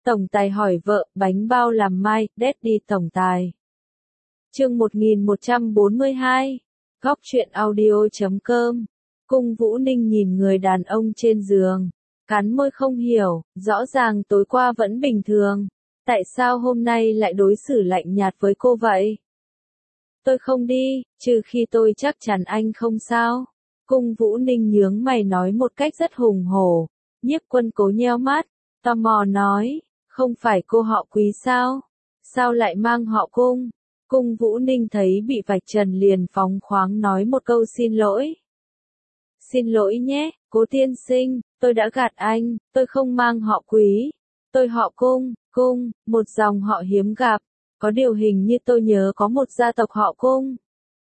Tổng tài hỏi vợ, bánh bao làm mai, Daddy tổng tài. Chương 1142. Góc truyện audio.com. Cung Vũ Ninh nhìn người đàn ông trên giường, cắn môi không hiểu, rõ ràng tối qua vẫn bình thường, tại sao hôm nay lại đối xử lạnh nhạt với cô vậy? Tôi không đi, trừ khi tôi chắc chắn anh không sao. Cung Vũ Ninh nhướng mày nói một cách rất hùng hổ. Nhiếp Quân Cố nheo mắt, tò mò nói, không phải cô họ Quý sao? Sao lại mang họ Cung? Cung Vũ Ninh thấy bị vạch trần liền phóng khoáng nói một câu xin lỗi. Xin lỗi nhé, Cố tiên sinh, tôi đã gạt anh, tôi không mang họ Quý. Tôi họ Cung, Cung, một dòng họ hiếm gặp. Có điều hình như tôi nhớ có một gia tộc họ Cung.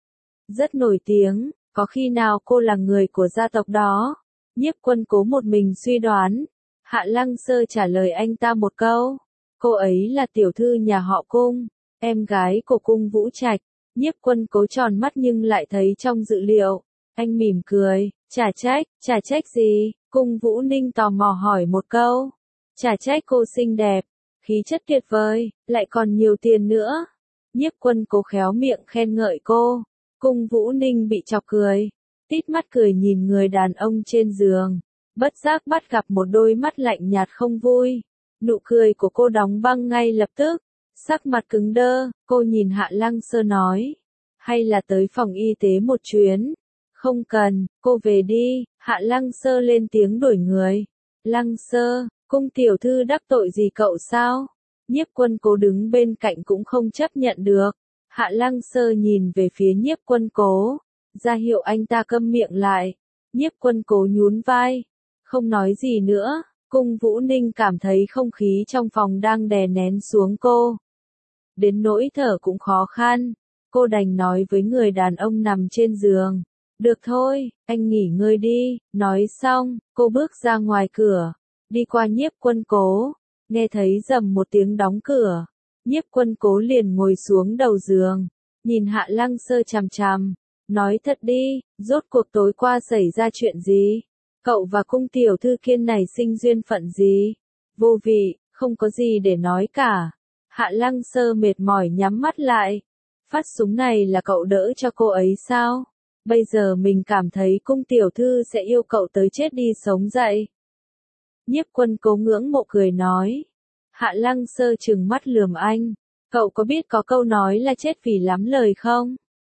Rất nổi tiếng, có khi nào cô là người của gia tộc đó? Nhiếp Quân Cố một mình suy đoán. Hạ Lăng Sơ trả lời anh ta một câu. Cô ấy là tiểu thư nhà họ Cung, em gái của Cung Vũ Trạch. Nhiếp Quân Cố tròn mắt nhưng lại thấy trong dự liệu. Anh mỉm cười, chả trách gì? Cung Vũ Ninh tò mò hỏi một câu. Chả trách cô xinh đẹp, khí chất tuyệt vời, lại còn nhiều tiền nữa. Nhiếp Quân Cố khéo miệng khen ngợi cô. Cung Vũ Ninh bị chọc cười, tít mắt cười nhìn người đàn ông trên giường, bất giác bắt gặp một đôi mắt lạnh nhạt không vui. Nụ cười của cô đóng băng ngay lập tức, sắc mặt cứng đơ, cô nhìn Hạ Lăng Sơ nói, hay là tới phòng y tế một chuyến? Không cần, cô về đi. Hạ Lăng Sơ lên tiếng đuổi người. Lăng Sơ, Cung tiểu thư đắc tội gì cậu sao? Nhiếp Quân Cố đứng bên cạnh cũng không chấp nhận được. Hạ Lăng Sơ nhìn về phía Nhiếp Quân Cố, ra hiệu anh ta câm miệng lại. Nhiếp Quân Cố nhún vai, không nói gì nữa. Cung Vũ Ninh cảm thấy không khí trong phòng đang đè nén xuống cô, đến nỗi thở cũng khó khăn. Cô đành nói với người đàn ông nằm trên giường, được thôi, anh nghỉ ngơi đi. Nói xong, cô bước ra ngoài cửa, đi qua Nhiếp Quân Cố, nghe thấy rầm một tiếng đóng cửa. Nhiếp Quân Cố liền ngồi xuống đầu giường, nhìn Hạ Lăng Sơ chằm chằm, nói thật đi, rốt cuộc tối qua xảy ra chuyện gì? Cậu và Cung tiểu thư kiên này sinh duyên phận gì? Vô vị, không có gì để nói cả. Hạ Lăng Sơ mệt mỏi nhắm mắt lại. Phát súng này là cậu đỡ cho cô ấy sao? Bây giờ mình cảm thấy Cung tiểu thư sẽ yêu cậu tới chết đi sống dậy. Nhiếp Quân Cố ngưỡng mộ cười nói. Hạ Lăng Sơ trừng mắt lườm anh. Cậu có biết có câu nói là chết vì lắm lời không?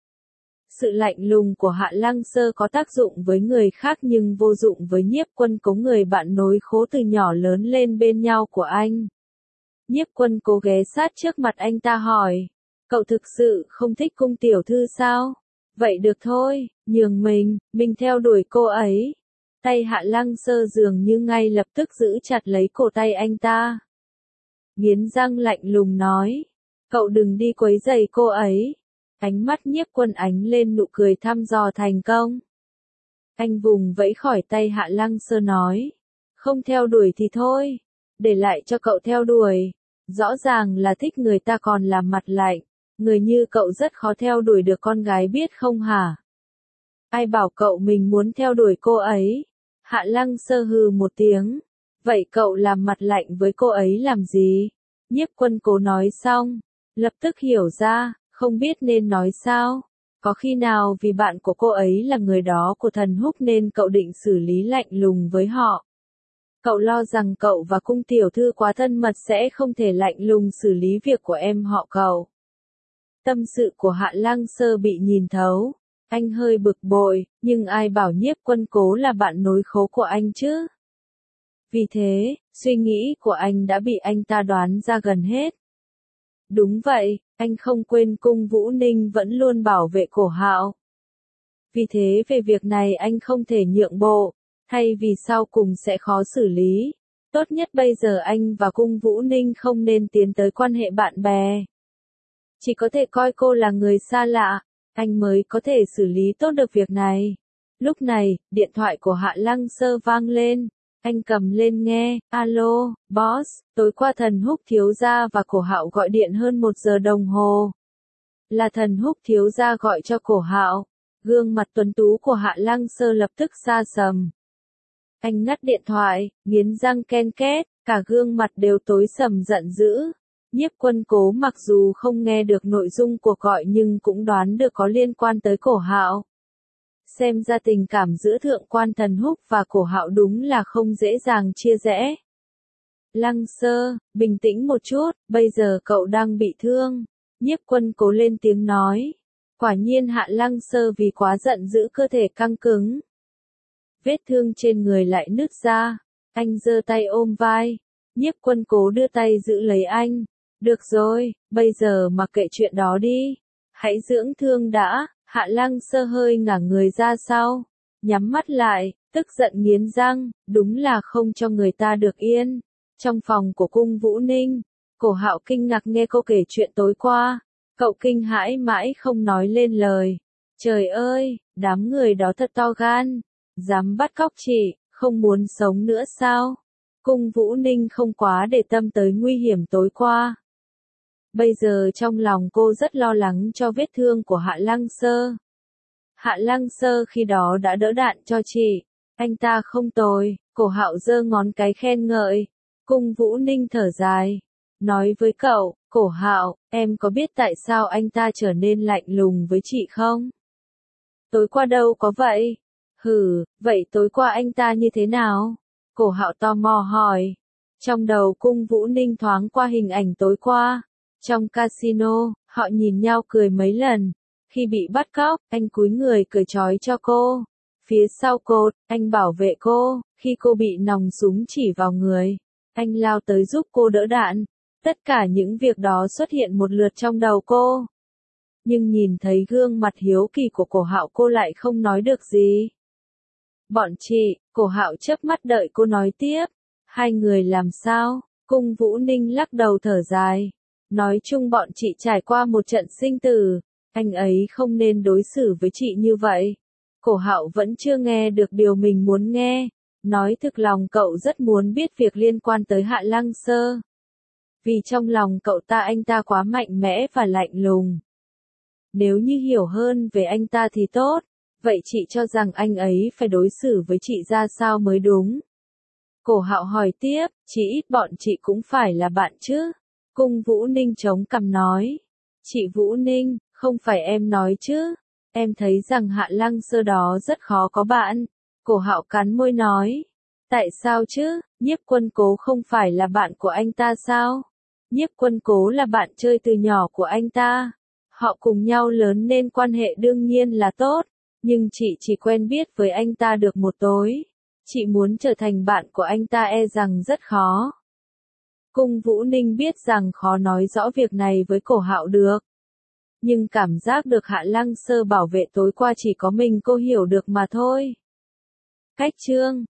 Sự lạnh lùng của Hạ Lăng Sơ có tác dụng với người khác nhưng vô dụng với Nhiếp Quân Cố, người bạn nối khố từ nhỏ lớn lên bên nhau của anh. Nhiếp Quân Cố ghé sát trước mặt anh ta hỏi. Cậu thực sự không thích Cung tiểu thư sao? Vậy được thôi, nhường mình theo đuổi cô ấy. Tay Hạ Lăng Sơ dường như ngay lập tức giữ chặt lấy cổ tay anh ta. Nghiến răng lạnh lùng nói. Cậu đừng đi quấy rầy cô ấy. Ánh mắt Nhiếp Quân ánh lên nụ cười thăm dò thành công. Anh vùng vẫy khỏi tay Hạ Lăng Sơ nói. Không theo đuổi thì thôi. Để lại cho cậu theo đuổi. Rõ ràng là thích người ta còn làm mặt lạnh. Người như cậu rất khó theo đuổi được con gái biết không hả? Ai bảo cậu mình muốn theo đuổi cô ấy? Hạ Lăng Sơ hừ một tiếng. Vậy cậu làm mặt lạnh với cô ấy làm gì? Nhiếp Quân Cố nói xong, lập tức hiểu ra, không biết nên nói sao. Có khi nào vì bạn của cô ấy là người đó của Thần Húc nên cậu định xử lý lạnh lùng với họ? Cậu lo rằng cậu và Cung tiểu thư quá thân mật sẽ không thể lạnh lùng xử lý việc của em họ cậu. Tâm sự của Hạ Lăng Sơ bị nhìn thấu. Anh hơi bực bội, nhưng ai bảo Nhiếp Quân Cố là bạn nối khố của anh chứ? Vì thế, suy nghĩ của anh đã bị anh ta đoán ra gần hết. Đúng vậy, anh không quên Cung Vũ Ninh vẫn luôn bảo vệ cổ Hạo. Vì thế về việc này anh không thể nhượng bộ, thay vì sau cùng sẽ khó xử lý. Tốt nhất bây giờ anh và Cung Vũ Ninh không nên tiến tới quan hệ bạn bè. Chỉ có thể coi cô là người xa lạ, anh mới có thể xử lý tốt được việc này. Lúc này, điện thoại của Hạ Lăng Sơ vang lên. Anh cầm lên nghe. Alo, boss, tối qua Thần Húc thiếu gia và Cổ Hạo gọi điện hơn 1 giờ đồng hồ. Là Thần Húc thiếu gia gọi cho Cổ Hạo. Gương mặt tuấn tú của Hạ Lăng Sơ lập tức xa sầm. Anh ngắt điện thoại, nghiến răng ken két. cả gương mặt đều tối sầm giận dữ. Nhiếp Quân Cố mặc dù không nghe được nội dung cuộc gọi nhưng cũng đoán được có liên quan tới Cổ Hạo. Xem ra tình cảm giữa Thượng quan Thần Húc và Cổ Hạo đúng là không dễ dàng chia rẽ. Lăng Sơ, bình tĩnh một chút, bây giờ cậu đang bị thương. Nhiếp Quân Cố lên tiếng nói. Quả nhiên Hạ Lăng Sơ vì quá giận dữ cơ thể căng cứng. Vết thương trên người lại nứt ra. Anh giơ tay ôm vai. Nhiếp Quân Cố đưa tay giữ lấy anh. Được rồi, bây giờ mặc kệ chuyện đó đi. Hãy dưỡng thương đã. Hạ Lăng Sơ hơi ngả người ra sau. Nhắm mắt lại, tức giận nghiến răng, đúng là không cho người ta được yên. Trong phòng của cung Vũ Ninh, Cổ Hạo kinh ngạc nghe cô kể chuyện tối qua. Cậu kinh hãi mãi không nói lên lời. Trời ơi, đám người đó thật to gan. Dám bắt cóc chị, không muốn sống nữa sao? Cung Vũ Ninh không quá để tâm tới nguy hiểm tối qua. Bây giờ trong lòng cô rất lo lắng cho vết thương của Hạ Lăng Sơ. Hạ Lăng Sơ khi đó đã đỡ đạn cho chị. Anh ta không tồi. Cổ Hạo giơ ngón cái khen ngợi. Cung Vũ Ninh thở dài. Nói với cậu, Cổ Hạo, em có biết tại sao anh ta trở nên lạnh lùng với chị không? Tối qua đâu có vậy? Hừ, vậy tối qua anh ta như thế nào? Cổ Hạo tò mò hỏi. Trong đầu cung Vũ Ninh thoáng qua hình ảnh tối qua. Trong casino, họ nhìn nhau cười mấy lần. Khi bị bắt cóc, anh cúi người cởi trói cho cô. Phía sau cột, anh bảo vệ cô. Khi cô bị nòng súng chỉ vào người, anh lao tới giúp cô đỡ đạn. Tất cả những việc đó xuất hiện một lượt trong đầu cô. Nhưng nhìn thấy gương mặt hiếu kỳ của Cổ Hạo cô lại không nói được gì. Bọn chị, Cổ Hạo chớp mắt đợi cô nói tiếp. Hai người làm sao? Cung Vũ Ninh lắc đầu thở dài. Nói chung bọn chị trải qua một trận sinh tử. Anh ấy không nên đối xử với chị như vậy. Cổ Hạo vẫn chưa nghe được điều mình muốn nghe. Nói thực lòng cậu rất muốn biết việc liên quan tới Hạ Lăng Sơ. Vì trong lòng cậu ta anh ta quá mạnh mẽ và lạnh lùng. Nếu như hiểu hơn về anh ta thì tốt. Vậy chị cho rằng anh ấy phải đối xử với chị ra sao mới đúng? Cổ Hạo hỏi tiếp, chỉ ít bọn chị cũng phải là bạn chứ? Cung Vũ Ninh chống cằm nói. Chị Vũ Ninh, không phải em nói chứ? Em thấy rằng Hạ Lăng Sơ đó rất khó có bạn. Cổ Hạo cắn môi nói. Tại sao chứ? Nhiếp Quân Cố không phải là bạn của anh ta sao? Nhiếp Quân Cố là bạn chơi từ nhỏ của anh ta. Họ cùng nhau lớn nên quan hệ đương nhiên là tốt. Nhưng chị chỉ quen biết với anh ta được một tối. Chị muốn trở thành bạn của anh ta e rằng rất khó. Cung Vũ Ninh biết rằng khó nói rõ việc này với Cổ Hạo được. Nhưng cảm giác được Hạ Lăng Sơ bảo vệ tối qua chỉ có mình cô hiểu được mà thôi. Cách chương